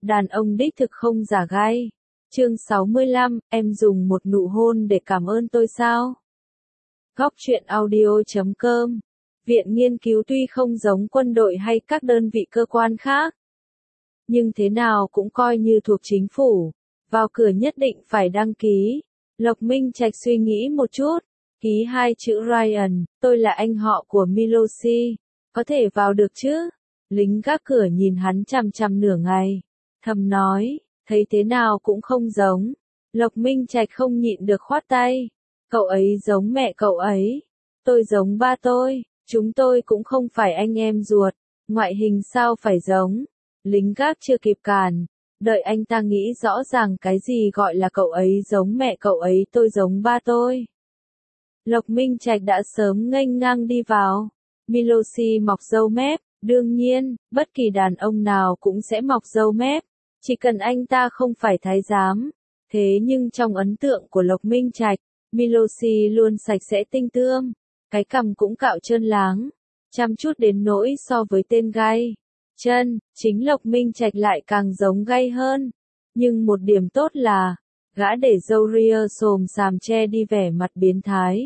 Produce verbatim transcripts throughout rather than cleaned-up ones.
Đàn ông đích thực không giả gai. Chương sáu mươi lăm, em dùng một nụ hôn để cảm ơn tôi sao? Góc truyện audio chấm com. Viện nghiên cứu tuy không giống quân đội hay các đơn vị cơ quan khác, nhưng thế nào cũng coi như thuộc chính phủ. Vào cửa nhất định phải đăng ký. Lộc Minh Trạch suy nghĩ một chút, ký hai chữ Ryan, tôi là anh họ của Milosi, có thể vào được chứ? Lính gác cửa nhìn hắn chằm chằm nửa ngày, thầm nói, thấy thế nào cũng không giống. Lộc Minh Trạch không nhịn được khoát tay, cậu ấy giống mẹ cậu ấy, tôi giống ba tôi, chúng tôi cũng không phải anh em ruột, ngoại hình sao phải giống. Lính gác chưa kịp cản, đợi anh ta nghĩ rõ ràng cái gì gọi là cậu ấy giống mẹ cậu ấy, tôi giống ba tôi. Lộc Minh Trạch đã sớm nghênh ngang đi vào. Milosi mọc râu mép, đương nhiên, bất kỳ đàn ông nào cũng sẽ mọc râu mép, chỉ cần anh ta không phải thái giám. Thế nhưng trong ấn tượng của Lộc Minh Trạch, Milosi luôn sạch sẽ tinh tươm, cái cằm cũng cạo trơn láng, chăm chút đến nỗi so với tên gay chân, chính Lộc Minh Trạch lại càng giống gay hơn. Nhưng một điểm tốt là, gã để râu ria xồm xàm che đi vẻ mặt biến thái,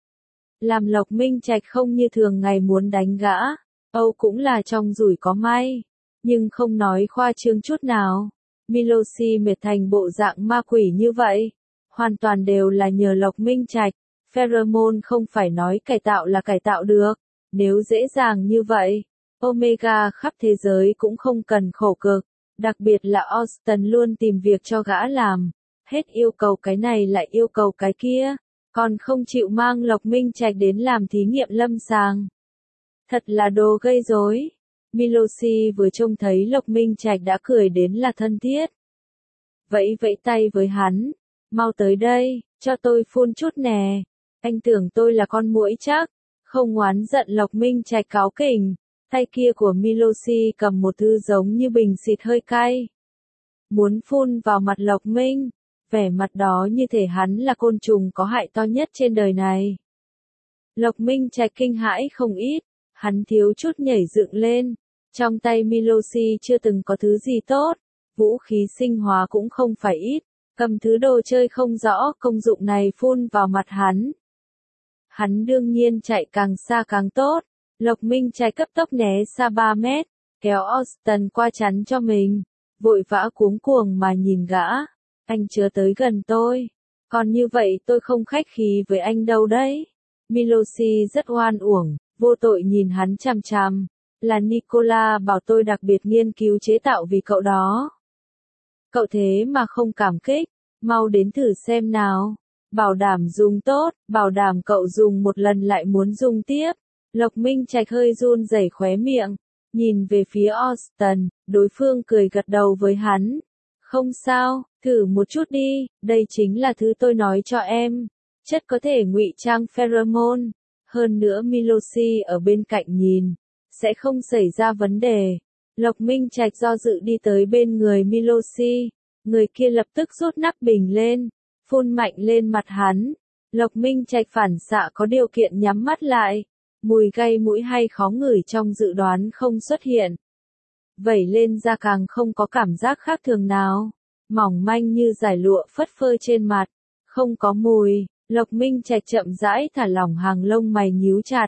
làm Lộc Minh Trạch không như thường ngày muốn đánh gã. Âu cũng là trong rủi có may, nhưng không nói khoa trương chút nào. Milosi mệt thành bộ dạng ma quỷ như vậy, hoàn toàn đều là nhờ Lộc Minh Trạch. Pheromone không phải nói cải tạo là cải tạo được, nếu dễ dàng như vậy, Omega khắp thế giới cũng không cần khổ cực, đặc biệt là Austin luôn tìm việc cho gã làm, hết yêu cầu cái này lại yêu cầu cái kia, còn không chịu mang Lộc Minh Trạch đến làm thí nghiệm lâm sàng. Thật là đồ gây rối. Milosi vừa trông thấy Lộc Minh Trạch đã cười đến là thân thiết. Vẫy vẫy tay với hắn, mau tới đây, cho tôi phun chút nè. Anh tưởng tôi là con muỗi chắc? Không oán giận Lộc Minh Trạch cáu kỉnh, tay kia của Milosi cầm một thứ giống như bình xịt hơi cay, muốn phun vào mặt Lộc Minh, vẻ mặt đó như thể hắn là côn trùng có hại to nhất trên đời này. Lộc Minh Trạch kinh hãi không ít, hắn thiếu chút nhảy dựng lên, trong tay Milosi chưa từng có thứ gì tốt, vũ khí sinh hóa cũng không phải ít, cầm thứ đồ chơi không rõ công dụng này phun vào mặt hắn. Hắn đương nhiên chạy càng xa càng tốt. Lộc Minh Trạch cấp tốc né xa ba mét, kéo Austin qua chắn cho mình, vội vã cuống cuồng mà nhìn gã. Anh chớ tới gần tôi, còn như vậy tôi không khách khí với anh đâu đấy. Milosi rất oan uổng, vô tội nhìn hắn chằm chằm, là Nicola bảo tôi đặc biệt nghiên cứu chế tạo vì cậu đó. Cậu thế mà không cảm kích, mau đến thử xem nào. Bảo đảm dùng tốt, bảo đảm cậu dùng một lần lại muốn dùng tiếp. Lộc Minh Trạch hơi run rẩy khóe miệng, nhìn về phía Austin, đối phương cười gật đầu với hắn. Không sao, thử một chút đi, đây chính là thứ tôi nói cho em. Chất có thể ngụy trang pheromone. Hơn nữa Milosi ở bên cạnh nhìn, sẽ không xảy ra vấn đề. Lộc Minh Trạch do dự đi tới bên người Milosi, người kia lập tức rút nắp bình lên, phun mạnh lên mặt hắn. Lộc Minh Trạch phản xạ có điều kiện nhắm mắt lại, mùi gây mũi hay khó ngửi trong dự đoán không xuất hiện. Vẩy lên da càng không có cảm giác khác thường nào, mỏng manh như dải lụa phất phơ trên mặt, không có mùi. Lộc Minh Trạch chậm rãi thả lỏng hàng lông mày nhíu chặt,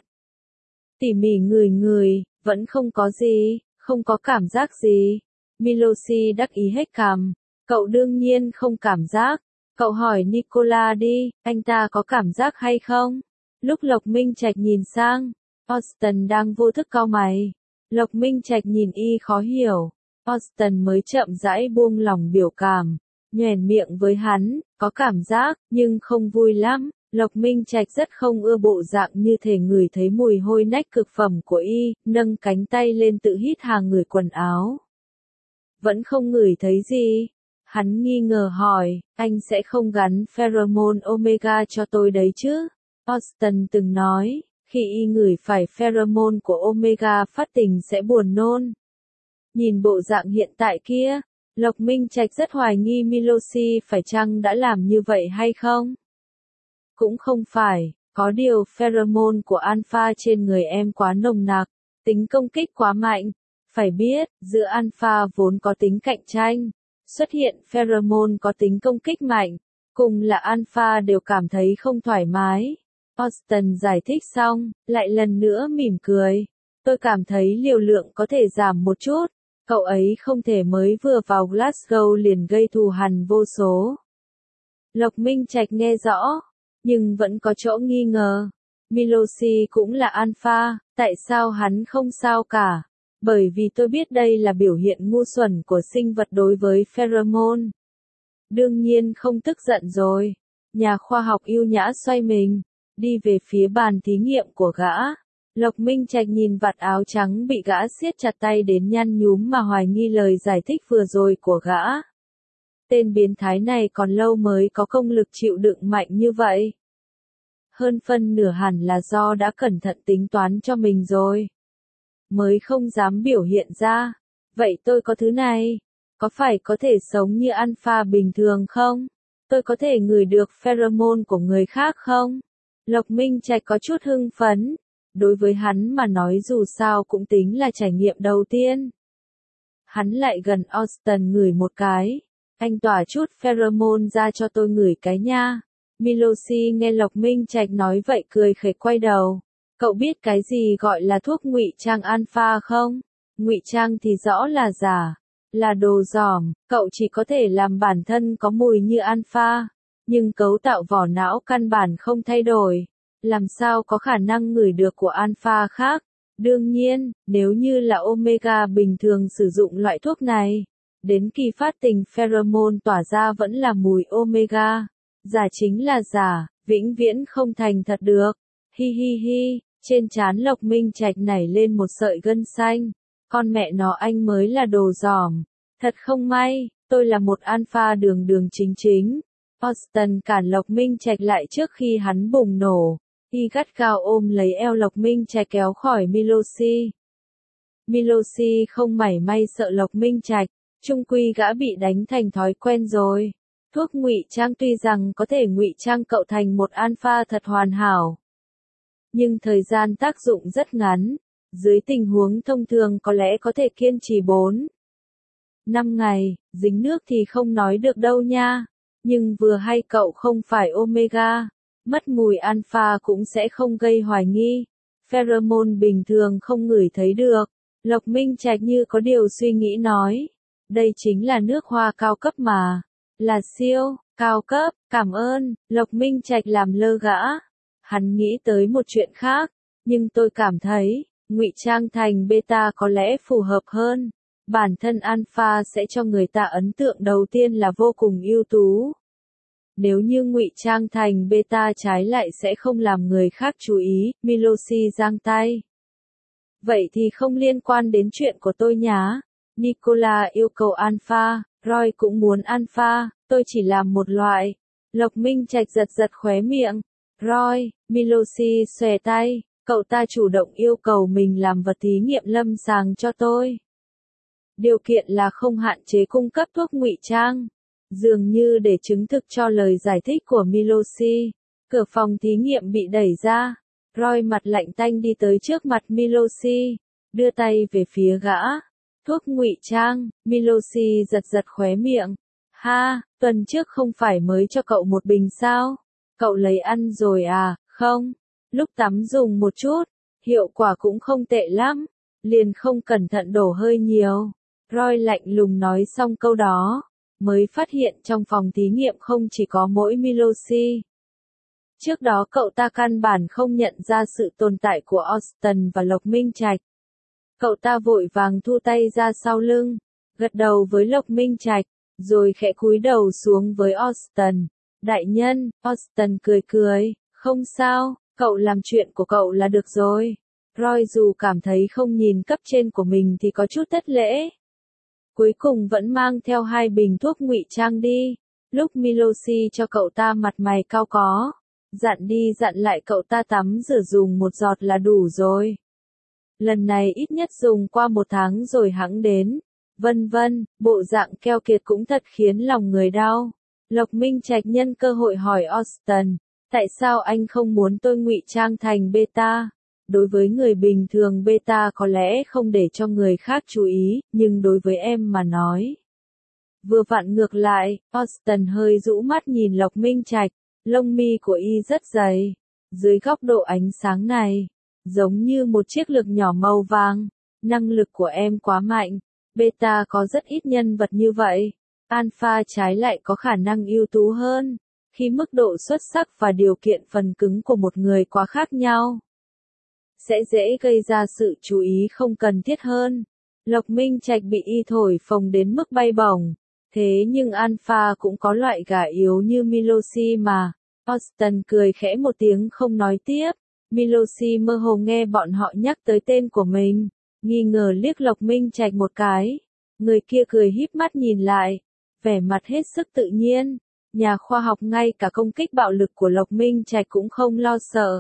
tỉ mỉ ngửi ngửi, vẫn không có gì, không có cảm giác gì. Milosi đắc ý hết cằm, cậu đương nhiên không cảm giác, cậu hỏi Nicola đi, anh ta có cảm giác hay không? Lúc Lộc Minh Trạch nhìn sang, Austin đang vô thức cau mày. Lộc Minh Trạch nhìn y khó hiểu, Austin mới chậm rãi buông lỏng biểu cảm, nhoẻn miệng với hắn, có cảm giác, nhưng không vui lắm. Lộc Minh Trạch rất không ưa bộ dạng như thể ngửi thấy mùi hôi nách cực phẩm của y, nâng cánh tay lên tự hít hà ngửi quần áo. Vẫn không ngửi thấy gì. Hắn nghi ngờ hỏi, anh sẽ không gắn pheromone Omega cho tôi đấy chứ? Austin từng nói, khi y ngửi phải pheromone của Omega phát tình sẽ buồn nôn. Nhìn bộ dạng hiện tại kia, Lộc Minh Trạch rất hoài nghi Milosi phải chăng đã làm như vậy hay không? Cũng không phải, có điều pheromone của Alpha trên người em quá nồng nặc, tính công kích quá mạnh. Phải biết, giữa alpha vốn có tính cạnh tranh, xuất hiện pheromone có tính công kích mạnh, cùng là alpha đều cảm thấy không thoải mái. Austin giải thích xong, lại lần nữa mỉm cười. Tôi cảm thấy liều lượng có thể giảm một chút, cậu ấy không thể mới vừa vào Glasgow liền gây thù hằn vô số. Lộc Minh Trạch nghe rõ, nhưng vẫn có chỗ nghi ngờ. Milosi cũng là alpha, tại sao hắn không sao cả? Bởi vì tôi biết đây là biểu hiện ngu xuẩn của sinh vật đối với pheromone. Đương nhiên không tức giận rồi. Nhà khoa học yêu nhã xoay mình, đi về phía bàn thí nghiệm của gã. Lộc Minh Trạch nhìn vạt áo trắng bị gã siết chặt tay đến nhăn nhúm mà hoài nghi lời giải thích vừa rồi của gã. Tên biến thái này còn lâu mới có công lực chịu đựng mạnh như vậy. Hơn phân nửa hẳn là do đã cẩn thận tính toán cho mình rồi. Mới không dám biểu hiện ra. Vậy tôi có thứ này, có phải có thể sống như alpha bình thường không? Tôi có thể ngửi được pheromone của người khác không? Lộc Minh Trạch có chút hưng phấn. Đối với hắn mà nói dù sao cũng tính là trải nghiệm đầu tiên. Hắn lại gần Austin ngửi một cái. Anh tỏa chút pheromone ra cho tôi ngửi cái nha. Milosi nghe Lộc Minh Trạch nói vậy cười khẩy quay đầu. Cậu biết cái gì gọi là thuốc ngụy trang alpha không? Ngụy trang thì rõ là giả, là đồ giỏm, cậu chỉ có thể làm bản thân có mùi như alpha, nhưng cấu tạo vỏ não căn bản không thay đổi, làm sao có khả năng ngửi được của alpha khác? Đương nhiên, nếu như là omega bình thường sử dụng loại thuốc này, đến khi phát tình pheromone tỏa ra vẫn là mùi omega, giả chính là giả, vĩnh viễn không thành thật được. Hi hi hi, trên trán Lộc Minh Trạch nảy lên một sợi gân xanh. Con mẹ nó anh mới là đồ giỏm. Thật không may, tôi là một alpha đường đường chính chính. Austin cản Lộc Minh Trạch lại trước khi hắn bùng nổ. Y gắt gao ôm lấy eo Lộc Minh Trạch kéo khỏi Milosi. Milosi không mảy may sợ Lộc Minh Trạch, chung quy gã bị đánh thành thói quen rồi. Thuốc ngụy trang tuy rằng có thể ngụy trang cậu thành một alpha thật hoàn hảo, nhưng thời gian tác dụng rất ngắn, dưới tình huống thông thường có lẽ có thể kiên trì bốn năm ngày, dính nước thì không nói được đâu nha, nhưng vừa hay cậu không phải omega, mất mùi alpha cũng sẽ không gây hoài nghi, pheromone bình thường không ngửi thấy được. Lộc Minh Trạch như có điều suy nghĩ nói, đây chính là nước hoa cao cấp mà, là siêu, cao cấp, cảm ơn. Lộc Minh Trạch làm lơ gã. Hắn nghĩ tới một chuyện khác, nhưng tôi cảm thấy, ngụy trang thành beta có lẽ phù hợp hơn. Bản thân alpha sẽ cho người ta ấn tượng đầu tiên là vô cùng ưu tú. Nếu như ngụy trang thành beta trái lại sẽ không làm người khác chú ý, Milosi giang tay. Vậy thì không liên quan đến chuyện của tôi nhá. Nicola yêu cầu alpha, Roy cũng muốn alpha, tôi chỉ làm một loại. Lộc Minh Trạch giật giật khóe miệng. Roy, Milosi xòe tay, cậu ta chủ động yêu cầu mình làm vật thí nghiệm lâm sàng cho tôi. Điều kiện là không hạn chế cung cấp thuốc ngụy trang. Dường như để chứng thực cho lời giải thích của Milosi, cửa phòng thí nghiệm bị đẩy ra. Roy mặt lạnh tanh đi tới trước mặt Milosi, đưa tay về phía gã. Thuốc ngụy trang, Milosi giật giật khóe miệng. Ha, tuần trước không phải mới cho cậu một bình sao? Cậu lấy ăn rồi à, không? Lúc tắm dùng một chút, hiệu quả cũng không tệ lắm, liền không cẩn thận đổ hơi nhiều. Roy lạnh lùng nói xong câu đó, mới phát hiện trong phòng thí nghiệm không chỉ có mỗi Milosi. Trước đó cậu ta căn bản không nhận ra sự tồn tại của Austin và Lộc Minh Trạch. Cậu ta vội vàng thu tay ra sau lưng, gật đầu với Lộc Minh Trạch, rồi khẽ cúi đầu xuống với Austin. Đại nhân, Austin cười cười, không sao, cậu làm chuyện của cậu là được rồi. Roy dù cảm thấy không nhìn cấp trên của mình thì có chút thất lễ. Cuối cùng vẫn mang theo hai bình thuốc ngụy trang đi. Lúc Milosi cho cậu ta mặt mày cau có, dặn đi dặn lại cậu ta tắm rửa dùng một giọt là đủ rồi. Lần này ít nhất dùng qua một tháng rồi hẵng đến. Vân vân, bộ dạng keo kiệt cũng thật khiến lòng người đau. Lộc Minh Trạch nhân cơ hội hỏi Austin, tại sao anh không muốn tôi ngụy trang thành beta? Đối với người bình thường beta có lẽ không để cho người khác chú ý, nhưng đối với em mà nói. Vừa vặn ngược lại, Austin hơi rũ mắt nhìn Lộc Minh Trạch, lông mi của y rất dày. Dưới góc độ ánh sáng này, giống như một chiếc lược nhỏ màu vàng. Năng lực của em quá mạnh, beta có rất ít nhân vật như vậy. Alpha trái lại có khả năng ưu tú hơn. Khi mức độ xuất sắc và điều kiện phần cứng của một người quá khác nhau, sẽ dễ gây ra sự chú ý không cần thiết hơn. Lộc Minh Trạch bị y thổi phồng đến mức bay bổng. Thế nhưng Alpha cũng có loại gà yếu như Miloshi mà. Austin cười khẽ một tiếng không nói tiếp. Miloshi mơ hồ nghe bọn họ nhắc tới tên của mình, nghi ngờ liếc Lộc Minh Trạch một cái. Người kia cười híp mắt nhìn lại, vẻ mặt hết sức tự nhiên. Nhà khoa học ngay cả công kích bạo lực của Lộc Minh Trạch cũng không lo sợ.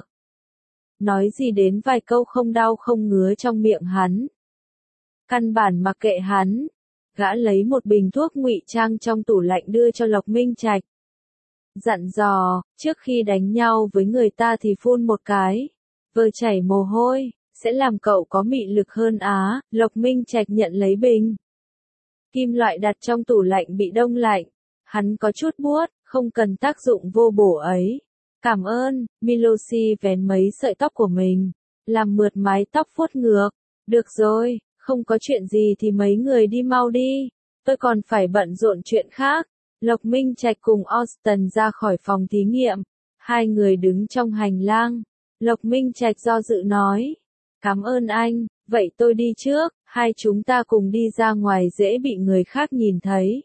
Nói gì đến vài câu không đau không ngứa trong miệng hắn. Căn bản mặc kệ hắn. Gã lấy một bình thuốc ngụy trang trong tủ lạnh đưa cho Lộc Minh Trạch. Dặn dò, trước khi đánh nhau với người ta thì phun một cái. Vờ chảy mồ hôi, sẽ làm cậu có mị lực hơn á. Lộc Minh Trạch nhận lấy bình kim loại đặt trong tủ lạnh bị đông lạnh. Hắn có chút buốt, không cần tác dụng vô bổ ấy. Cảm ơn, Miloshi vén mấy sợi tóc của mình, làm mượt mái tóc vuốt ngược. Được rồi, không có chuyện gì thì mấy người đi mau đi, tôi còn phải bận rộn chuyện khác. Lộc Minh Trạch cùng Austin ra khỏi phòng thí nghiệm, hai người đứng trong hành lang. Lộc Minh Trạch do dự nói, cảm ơn anh, vậy tôi đi trước, hai chúng ta cùng đi ra ngoài dễ bị người khác nhìn thấy.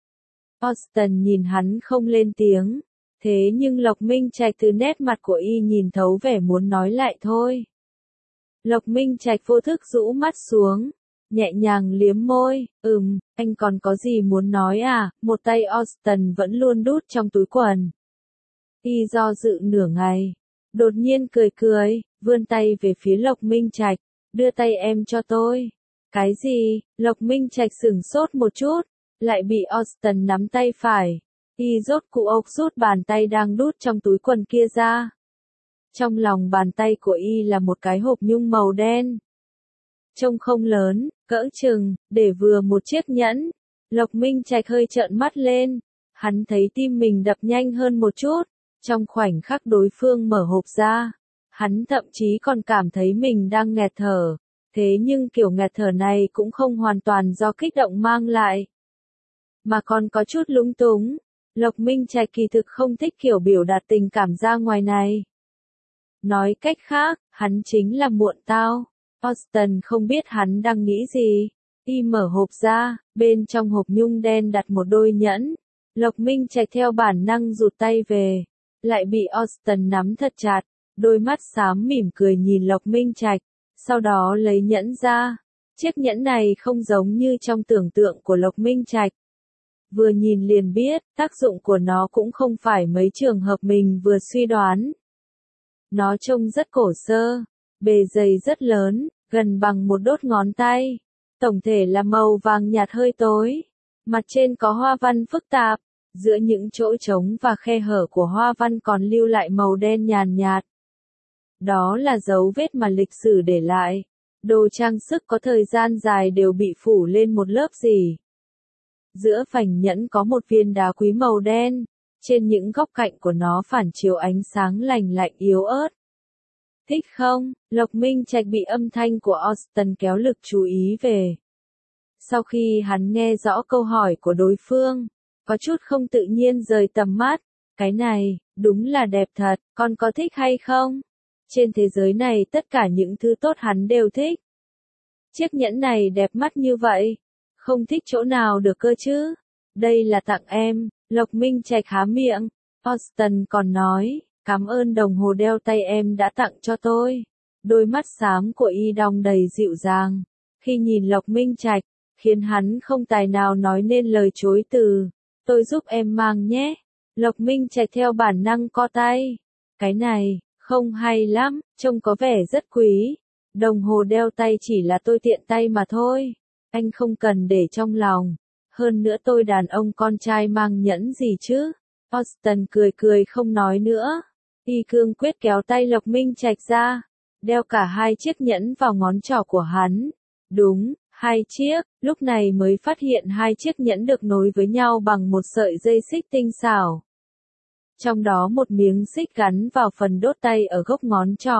Austin nhìn hắn không lên tiếng, thế nhưng Lộc Minh Trạch từ nét mặt của y nhìn thấu vẻ muốn nói lại thôi. Lộc Minh Trạch vô thức rũ mắt xuống, nhẹ nhàng liếm môi, ừm, anh còn có gì muốn nói à, một tay Austin vẫn luôn đút trong túi quần. Y do dự nửa ngày, đột nhiên cười cười, vươn tay về phía Lộc Minh Trạch, đưa tay em cho tôi. Cái gì? Lộc Minh Trạch sửng sốt một chút, lại bị Austin nắm tay phải. Y rốt cụ ốc rút bàn tay đang đút trong túi quần kia ra. Trong lòng bàn tay của y là một cái hộp nhung màu đen. Trông không lớn, cỡ chừng, để vừa một chiếc nhẫn. Lộc Minh Trạch hơi trợn mắt lên. Hắn thấy tim mình đập nhanh hơn một chút. Trong khoảnh khắc đối phương mở hộp ra, hắn thậm chí còn cảm thấy mình đang nghẹt thở. Thế nhưng kiểu nghẹt thở này cũng không hoàn toàn do kích động mang lại, mà còn có chút lúng túng. Lộc Minh Trạch kỳ thực không thích kiểu biểu đạt tình cảm ra ngoài này. Nói cách khác, hắn chính là muộn tao. Austin không biết hắn đang nghĩ gì. Y mở hộp ra, bên trong hộp nhung đen đặt một đôi nhẫn. Lộc Minh Trạch theo bản năng rụt tay về, lại bị Austin nắm thật chặt. Đôi mắt xám mỉm cười nhìn Lộc Minh Trạch, sau đó lấy nhẫn ra. Chiếc nhẫn này không giống như trong tưởng tượng của Lộc Minh Trạch. Vừa nhìn liền biết, tác dụng của nó cũng không phải mấy trường hợp mình vừa suy đoán. Nó trông rất cổ xưa, bề dày rất lớn, gần bằng một đốt ngón tay. Tổng thể là màu vàng nhạt hơi tối. Mặt trên có hoa văn phức tạp, giữa những chỗ trống và khe hở của hoa văn còn lưu lại màu đen nhàn nhạt. Đó là dấu vết mà lịch sử để lại. Đồ trang sức có thời gian dài đều bị phủ lên một lớp gì. Giữa vành nhẫn có một viên đá quý màu đen, trên những góc cạnh của nó phản chiếu ánh sáng lành lạnh yếu ớt. Thích không? Lộc Minh Trạch bị âm thanh của Austin kéo lực chú ý về. Sau khi hắn nghe rõ câu hỏi của đối phương, có chút không tự nhiên rời tầm mắt. Cái này, đúng là đẹp thật, con có thích hay không? Trên thế giới này tất cả những thứ tốt hắn đều thích. Chiếc nhẫn này đẹp mắt như vậy, không thích chỗ nào được cơ chứ? Đây là tặng em. Lộc Minh Trạch há miệng. Austin còn nói, cảm ơn đồng hồ đeo tay em đã tặng cho tôi. Đôi mắt xám của y đong đầy dịu dàng. Khi nhìn Lộc Minh Trạch, khiến hắn không tài nào nói nên lời chối từ. Tôi giúp em mang nhé. Lộc Minh Trạch theo bản năng co tay. Cái này, không hay lắm, trông có vẻ rất quý. Đồng hồ đeo tay chỉ là tôi tiện tay mà thôi. Anh không cần để trong lòng. Hơn nữa tôi đàn ông con trai mang nhẫn gì chứ? Austin cười cười không nói nữa. Y cương quyết kéo tay Lộc Minh Trạch ra. đeo cả hai chiếc nhẫn vào ngón trỏ của hắn. Đúng, hai chiếc, lúc này mới phát hiện hai chiếc nhẫn được nối với nhau bằng một sợi dây xích tinh xảo. Trong đó một miếng xích gắn vào phần đốt tay ở gốc ngón trỏ.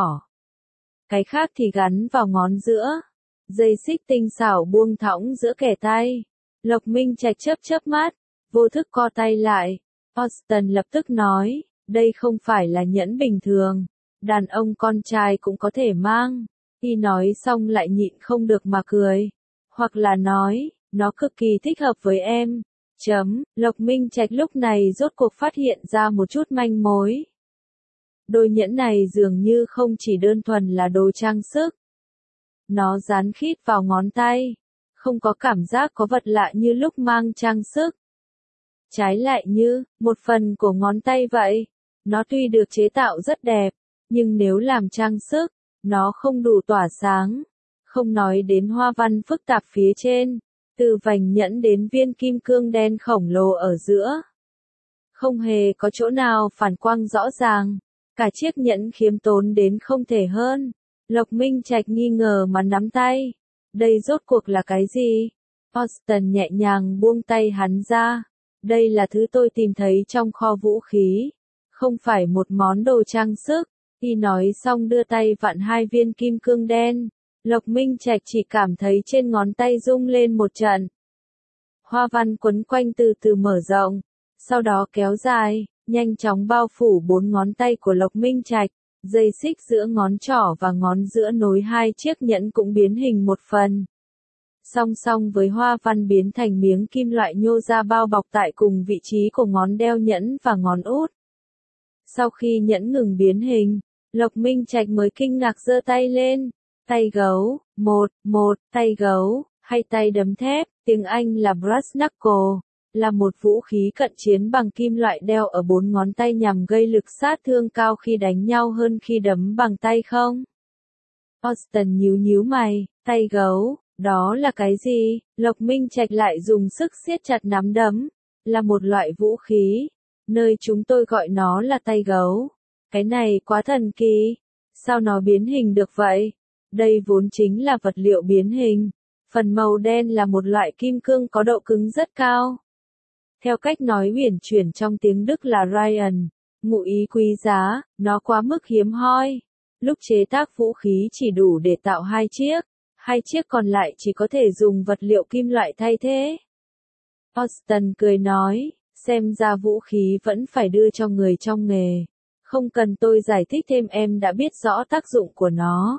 Cái khác thì gắn vào ngón giữa. Dây xích tinh xảo buông thõng giữa kẻ tay. Lộc Minh Trạch chớp chớp mắt, vô thức co tay lại. Austin lập tức nói, đây không phải là nhẫn bình thường. Đàn ông con trai cũng có thể mang. Y nói xong lại nhịn không được mà cười. Hoặc là nói, nó cực kỳ thích hợp với em. Chấm, Lộc Minh Trạch lúc này rốt cuộc phát hiện ra một chút manh mối. Đôi nhẫn này dường như không chỉ đơn thuần là đồ trang sức. Nó dán khít vào ngón tay. Không có cảm giác có vật lạ như lúc mang trang sức. Trái lại như, một phần của ngón tay vậy. Nó tuy được chế tạo rất đẹp, nhưng nếu làm trang sức, nó không đủ tỏa sáng. Không nói đến hoa văn phức tạp phía trên, từ vành nhẫn đến viên kim cương đen khổng lồ ở giữa. Không hề có chỗ nào phản quang rõ ràng, cả chiếc nhẫn khiêm tốn đến không thể hơn. Lộc Minh Trạch nghi ngờ mà nắm tay. Đây rốt cuộc là cái gì? Austin nhẹ nhàng buông tay hắn ra. Đây là thứ tôi tìm thấy trong kho vũ khí. Không phải một món đồ trang sức. Y nói xong đưa tay vặn hai viên kim cương đen. Lộc Minh Trạch chỉ cảm thấy trên ngón tay rung lên một trận. Hoa văn quấn quanh từ từ mở rộng. Sau đó kéo dài, nhanh chóng bao phủ bốn ngón tay của Lộc Minh Trạch. Dây xích giữa ngón trỏ và ngón giữa nối hai chiếc nhẫn cũng biến hình một phần. Song song với hoa văn biến thành miếng kim loại nhô ra bao bọc tại cùng vị trí của ngón đeo nhẫn và ngón út. Sau khi nhẫn ngừng biến hình, Lộc Minh Trạch mới kinh ngạc giơ tay lên. Tay gấu, một, một, tay gấu, hay tay đấm thép, tiếng Anh là brass knuckle, là một vũ khí cận chiến bằng kim loại đeo ở bốn ngón tay nhằm gây lực sát thương cao khi đánh nhau hơn khi đấm bằng tay không? Austin nhíu nhíu mày, tay gấu, đó là cái gì? Lộc Minh Trạch lại dùng sức siết chặt nắm đấm, là một loại vũ khí, nơi chúng tôi gọi nó là tay gấu. Cái này quá thần kỳ, sao nó biến hình được vậy? Đây vốn chính là vật liệu biến hình, phần màu đen là một loại kim cương có độ cứng rất cao. Theo cách nói uyển chuyển trong tiếng Đức là Ryan, ngụ ý quý giá, nó quá mức hiếm hoi. Lúc chế tác vũ khí chỉ đủ để tạo hai chiếc, hai chiếc còn lại chỉ có thể dùng vật liệu kim loại thay thế. Austin cười nói, xem ra vũ khí vẫn phải đưa cho người trong nghề. Không cần tôi giải thích thêm, em đã biết rõ tác dụng của nó.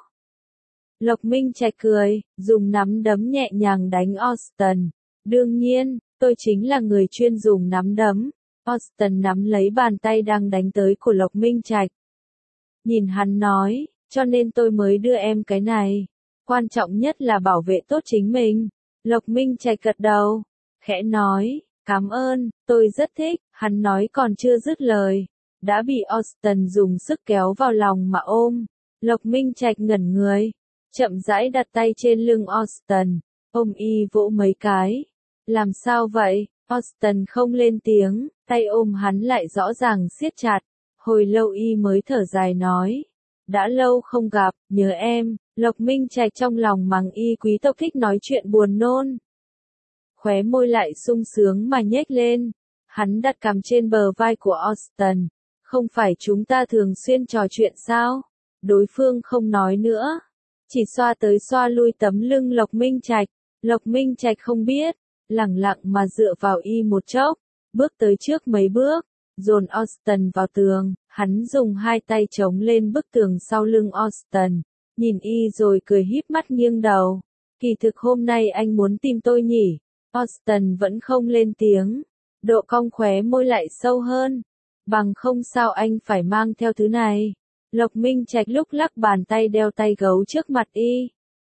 Lộc Minh Trạch cười, dùng nắm đấm nhẹ nhàng đánh Austin. Đương nhiên, tôi chính là người chuyên dùng nắm đấm. Austin nắm lấy bàn tay đang đánh tới của Lộc Minh Trạch. Nhìn hắn nói, cho nên tôi mới đưa em cái này. Quan trọng nhất là bảo vệ tốt chính mình. Lộc Minh Trạch gật đầu, khẽ nói, cảm ơn, tôi rất thích. Hắn nói còn chưa dứt lời, đã bị Austin dùng sức kéo vào lòng mà ôm. Lộc Minh Trạch ngẩn người, chậm rãi đặt tay trên lưng Austin, ôm y vỗ mấy cái. Làm sao vậy? Austin không lên tiếng, tay ôm hắn lại rõ ràng siết chặt. Hồi lâu y mới thở dài nói, đã lâu không gặp, nhớ em. Lộc Minh Trạch trong lòng mắng y quý tộc thích nói chuyện buồn nôn. Khóe môi lại sung sướng mà nhếch lên. Hắn đặt cằm trên bờ vai của Austin. Không phải chúng ta thường xuyên trò chuyện sao? Đối phương không nói nữa, chỉ xoa tới xoa lui tấm lưng Lộc Minh Trạch. Lộc Minh Trạch không biết, lẳng lặng mà dựa vào y một chốc, bước tới trước mấy bước, dồn Austin vào tường. Hắn dùng hai tay chống lên bức tường sau lưng Austin, nhìn y rồi cười híp mắt nghiêng đầu. Kỳ thực hôm nay anh muốn tìm tôi nhỉ? Austin vẫn không lên tiếng, độ cong khóe môi lại sâu hơn. Bằng không sao anh phải mang theo thứ này? Lộc Minh Trạch lúc lắc bàn tay đeo tay gấu trước mặt y.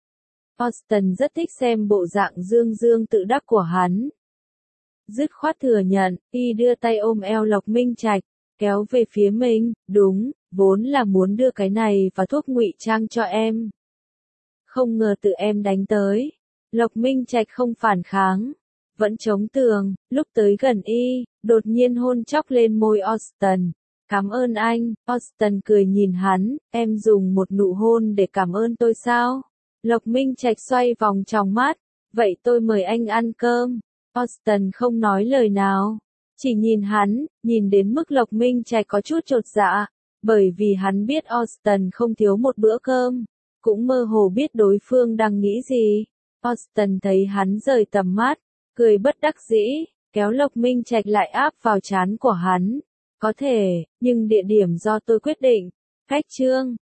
Austin rất thích xem bộ dạng dương dương tự đắc của hắn. Dứt khoát thừa nhận, y đưa tay ôm eo Lộc Minh Trạch, kéo về phía mình, đúng, vốn là muốn đưa cái này và thuốc ngụy trang cho em. Không ngờ tự em đánh tới. Lộc Minh Trạch không phản kháng, vẫn chống tường, lúc tới gần y, đột nhiên hôn chóc lên môi Austin. Cảm Cảm ơn anh, Austin cười nhìn hắn, em dùng một nụ hôn để cảm ơn tôi sao? Lộc Minh Trạch xoay vòng trong mắt, vậy tôi mời anh ăn cơm. Austin không nói lời nào, chỉ nhìn hắn, nhìn đến mức Lộc Minh Trạch có chút chột dạ, bởi vì hắn biết Austin không thiếu một bữa cơm, cũng mơ hồ biết đối phương đang nghĩ gì. Austin thấy hắn rời tầm mắt, cười bất đắc dĩ, kéo Lộc Minh Trạch lại áp vào trán của hắn. Có thể, nhưng địa điểm do tôi quyết định. Khách trương.